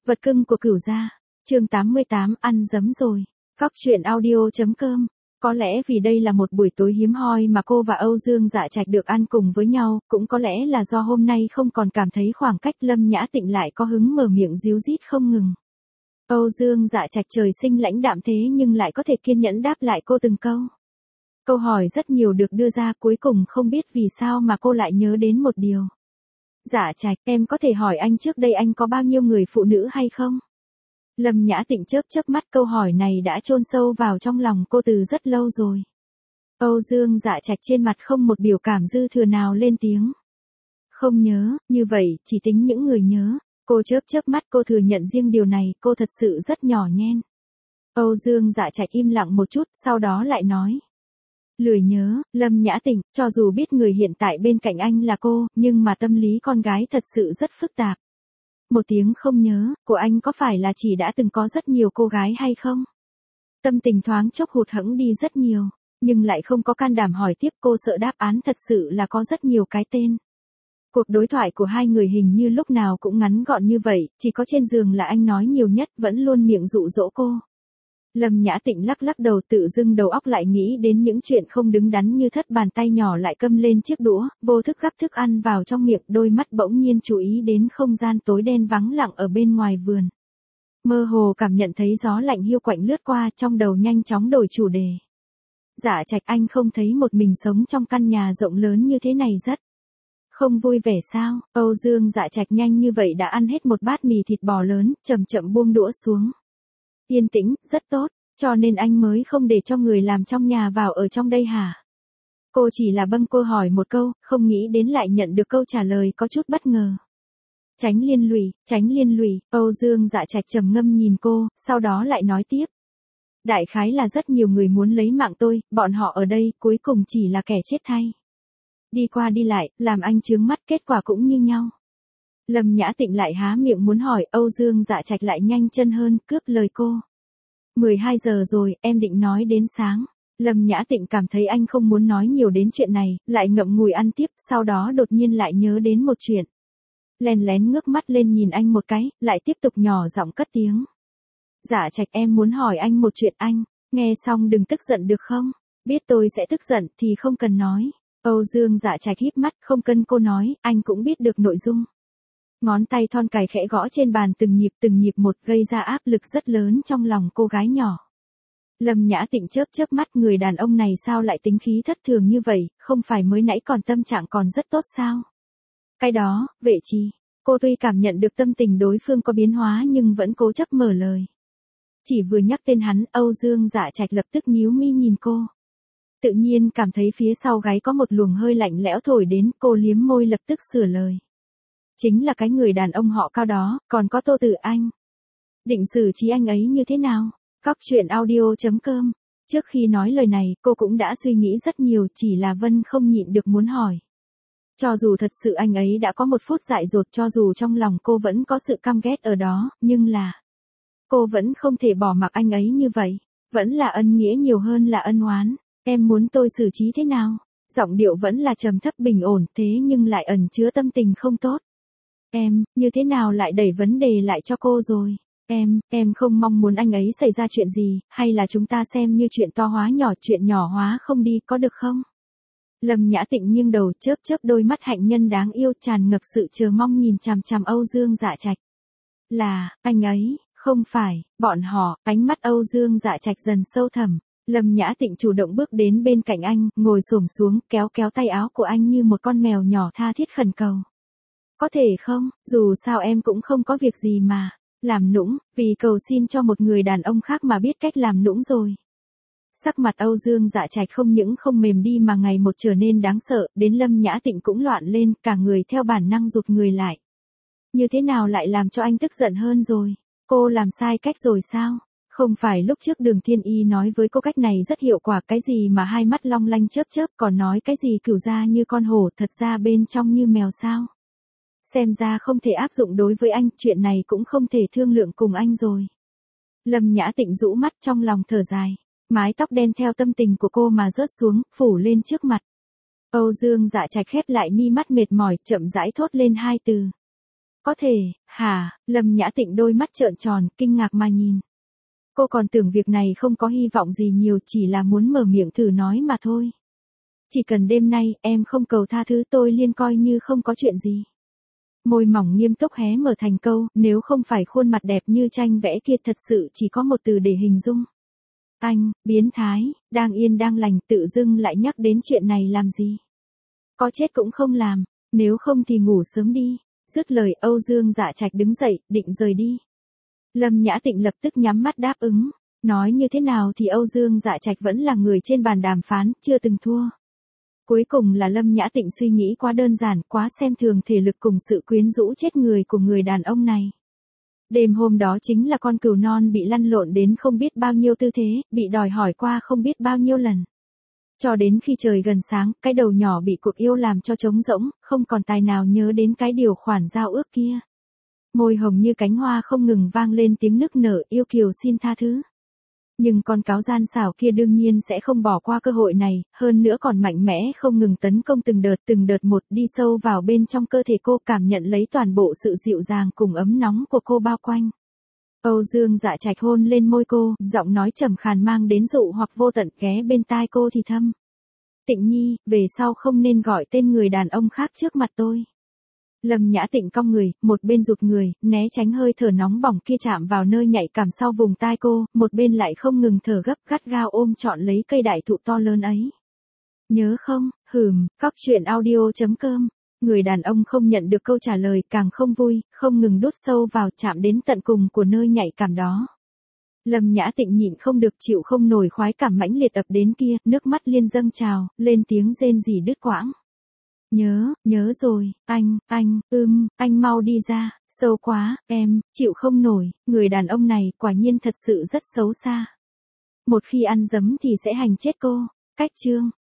Vật cưng của Cửu gia. Chương 88, ăn dấm rồi. Phóc truyện audio.com. Có lẽ vì đây là một buổi tối hiếm hoi mà cô và Âu Dương Dạ Trạch được ăn cùng với nhau, cũng có lẽ là do hôm nay không còn cảm thấy khoảng cách, Lâm Nhã Tịnh lại có hứng mở miệng ríu rít không ngừng. Âu Dương Dạ Trạch trời sinh lãnh đạm thế nhưng lại có thể kiên nhẫn đáp lại cô từng câu. Câu hỏi rất nhiều được đưa ra, cuối cùng không biết vì sao mà cô lại nhớ đến một điều. Dạ Trạch, em có thể hỏi anh trước đây anh có bao nhiêu người phụ nữ hay không? Lâm Nhã Tịnh chớp chớp mắt, câu hỏi này đã chôn sâu vào trong lòng cô từ rất lâu rồi. Âu Dương Dạ Trạch trên mặt không một biểu cảm dư thừa nào lên tiếng. Không nhớ, như vậy, chỉ tính những người nhớ. Cô chớp chớp mắt, cô thừa nhận riêng điều này, cô thật sự rất nhỏ nhen. Âu Dương Dạ Trạch im lặng một chút, sau đó lại nói. Lười nhớ, Lâm Nhã Tịnh, cho dù biết người hiện tại bên cạnh anh là cô, nhưng mà tâm lý con gái thật sự rất phức tạp. Một tiếng không nhớ, của anh có phải là chỉ đã từng có rất nhiều cô gái hay không? Tâm tình thoáng chốc hụt hẫng đi rất nhiều, nhưng lại không có can đảm hỏi tiếp, cô sợ đáp án thật sự là có rất nhiều cái tên. Cuộc đối thoại của hai người hình như lúc nào cũng ngắn gọn như vậy, chỉ có trên giường là anh nói nhiều nhất, vẫn luôn miệng dụ dỗ cô. Lâm Nhã Tịnh lắc lắc đầu, tự dưng đầu óc lại nghĩ đến những chuyện không đứng đắn như thất, bàn tay nhỏ lại câm lên chiếc đũa, vô thức gắp thức ăn vào trong miệng, đôi mắt bỗng nhiên chú ý đến không gian tối đen vắng lặng ở bên ngoài vườn. Mơ hồ cảm nhận thấy gió lạnh hiu quạnh lướt qua, trong đầu nhanh chóng đổi chủ đề. Dạ Trạch, anh không thấy một mình sống trong căn nhà rộng lớn như thế này rất không vui vẻ sao? Âu Dương Dạ Trạch nhanh như vậy đã ăn hết một bát mì thịt bò lớn, chậm chậm buông đũa xuống. Yên tĩnh, rất tốt, cho nên anh mới không để cho người làm trong nhà vào ở trong đây hả? Cô chỉ là bâng cô hỏi một câu, không nghĩ đến lại nhận được câu trả lời có chút bất ngờ. Tránh liên lụy, Âu Dương Dạ Trạch trầm ngâm nhìn cô, sau đó lại nói tiếp. Đại khái là rất nhiều người muốn lấy mạng tôi, bọn họ ở đây cuối cùng chỉ là kẻ chết thay. Đi qua đi lại, làm anh chướng mắt, kết quả cũng như nhau. Lâm Nhã Tịnh lại há miệng muốn hỏi, Âu Dương Dạ Trạch lại nhanh chân hơn, cướp lời cô. 12 giờ rồi, em định nói đến sáng. Lâm Nhã Tịnh cảm thấy anh không muốn nói nhiều đến chuyện này, lại ngậm ngùi ăn tiếp, sau đó đột nhiên lại nhớ đến một chuyện. Lén lén ngước mắt lên nhìn anh một cái, lại tiếp tục nhỏ giọng cất tiếng. Dạ Trạch, em muốn hỏi anh một chuyện, anh, nghe xong đừng tức giận được không? Biết tôi sẽ tức giận thì không cần nói. Âu Dương Dạ Trạch híp mắt, không cần cô nói, anh cũng biết được nội dung. Ngón tay thon cài khẽ gõ trên bàn từng nhịp một, gây ra áp lực rất lớn trong lòng cô gái nhỏ. Lâm Nhã Tịnh chớp chớp mắt, người đàn ông này sao lại tính khí thất thường như vậy, không phải mới nãy còn tâm trạng còn rất tốt sao? Cái đó, Vệ Trì, cô tuy cảm nhận được tâm tình đối phương có biến hóa nhưng vẫn cố chấp mở lời. Chỉ vừa nhắc tên hắn, Âu Dương Dạ Trạch lập tức nhíu mi nhìn cô. Tự nhiên cảm thấy phía sau gáy có một luồng hơi lạnh lẽo thổi đến, cô liếm môi lập tức sửa lời. Chính là cái người đàn ông họ Cao đó, còn có Tô Tử Anh. Định xử trí anh ấy như thế nào? Phóc truyện audio.com. Trước khi nói lời này, cô cũng đã suy nghĩ rất nhiều, chỉ là Vân không nhịn được muốn hỏi. Cho dù thật sự anh ấy đã có một phút dại dột, cho dù trong lòng cô vẫn có sự căm ghét ở đó, nhưng là cô vẫn không thể bỏ mặc anh ấy như vậy. Vẫn là ân nghĩa nhiều hơn là ân oán. Em muốn tôi xử trí thế nào? Giọng điệu vẫn là trầm thấp bình ổn, thế nhưng lại ẩn chứa tâm tình không tốt. Em, như thế nào lại đẩy vấn đề lại cho cô rồi? Em không mong muốn anh ấy xảy ra chuyện gì, hay là chúng ta xem như chuyện to hóa nhỏ, chuyện nhỏ hóa không đi, có được không? Lâm Nhã Tịnh nghiêng đầu, chớp chớp đôi mắt hạnh nhân đáng yêu, tràn ngập sự chờ mong nhìn chằm chằm Âu Dương Dạ Trạch. Là, anh ấy, không phải, bọn họ, ánh mắt Âu Dương Dạ Trạch dần sâu thẳm. Lâm Nhã Tịnh chủ động bước đến bên cạnh anh, ngồi xổm xuống, kéo kéo tay áo của anh như một con mèo nhỏ tha thiết khẩn cầu. Có thể không, dù sao em cũng không có việc gì mà làm nũng, vì cầu xin cho một người đàn ông khác mà biết cách làm nũng rồi. Sắc mặt Âu Dương Dạ Trạch không những không mềm đi mà ngày một trở nên đáng sợ, đến Lâm Nhã Tịnh cũng loạn lên, cả người theo bản năng rụt người lại. Như thế nào lại làm cho anh tức giận hơn rồi? Cô làm sai cách rồi sao? Không phải lúc trước Đường Thiên Y nói với cô cách này rất hiệu quả, cái gì mà hai mắt long lanh chớp chớp, còn nói cái gì Cửu gia như con hổ, thật ra bên trong như mèo sao? Xem ra không thể áp dụng đối với anh, chuyện này cũng không thể thương lượng cùng anh rồi. Lâm Nhã Tịnh rũ mắt trong lòng thở dài. Mái tóc đen theo tâm tình của cô mà rớt xuống, phủ lên trước mặt. Âu Dương Dạ Trạch khép lại mi mắt mệt mỏi, chậm rãi thốt lên hai từ. Có thể, hả? Lâm Nhã Tịnh đôi mắt trợn tròn, kinh ngạc mà nhìn. Cô còn tưởng việc này không có hy vọng gì nhiều, chỉ là muốn mở miệng thử nói mà thôi. Chỉ cần đêm nay em không cầu tha thứ tôi liền coi như không có chuyện gì. Môi mỏng nghiêm túc hé mở thành câu, nếu không phải khuôn mặt đẹp như tranh vẽ kia thật sự chỉ có một từ để hình dung. Anh, biến thái, đang yên đang lành tự dưng lại nhắc đến chuyện này làm gì? Có chết cũng không làm, nếu không thì ngủ sớm đi. Dứt lời Âu Dương Dạ Trạch đứng dậy, định rời đi. Lâm Nhã Tịnh lập tức nhắm mắt đáp ứng. Nói như thế nào thì Âu Dương Dạ Trạch vẫn là người trên bàn đàm phán, chưa từng thua. Cuối cùng là Lâm Nhã Tịnh suy nghĩ quá đơn giản, quá xem thường thể lực cùng sự quyến rũ chết người của người đàn ông này. Đêm hôm đó chính là con cừu non bị lăn lộn đến không biết bao nhiêu tư thế, bị đòi hỏi qua không biết bao nhiêu lần. Cho đến khi trời gần sáng, cái đầu nhỏ bị cuộc yêu làm cho trống rỗng, không còn tài nào nhớ đến cái điều khoản giao ước kia. Môi hồng như cánh hoa không ngừng vang lên tiếng nức nở yêu kiều xin tha thứ. Nhưng con cáo gian xảo kia đương nhiên sẽ không bỏ qua cơ hội này, hơn nữa còn mạnh mẽ không ngừng tấn công từng đợt một đi sâu vào bên trong cơ thể cô, cảm nhận lấy toàn bộ sự dịu dàng cùng ấm nóng của cô bao quanh. Âu Dương Dạ Trạch hôn lên môi cô, giọng nói trầm khàn mang đến dụ hoặc vô tận, ghé bên tai cô thì thầm. Tịnh Nhi, về sau không nên gọi tên người đàn ông khác trước mặt tôi. Lâm Nhã Tịnh cong người, một bên rụt người, né tránh hơi thở nóng bỏng kia chạm vào nơi nhạy cảm sau vùng tai cô, một bên lại không ngừng thở gấp gắt gao ôm trọn lấy cây đại thụ to lớn ấy. Nhớ không, Cóc truyện audio.com. Người đàn ông không nhận được câu trả lời, càng không vui, không ngừng đút sâu vào chạm đến tận cùng của nơi nhạy cảm đó. Lâm Nhã Tịnh nhịn không được chịu không nổi khoái cảm mãnh liệt ập đến kia, nước mắt liên dâng trào, lên tiếng rên rỉ đứt quãng. Nhớ rồi, anh mau đi ra, sâu quá, em, chịu không nổi, người đàn ông này quả nhiên thật sự rất xấu xa. Một khi ăn dấm thì sẽ hành chết cô. Cách chương.